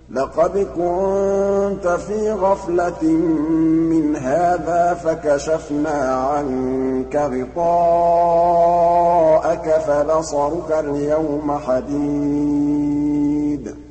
لَقَدْ كُنتَ فِي غَفْلَةٍ مِّنْ هَٰذَا فَكَشَفْنَا عَنكَ غِطَاءَكَ فَبَصَرُكَ الْيَوْمَ حَدِيدٌ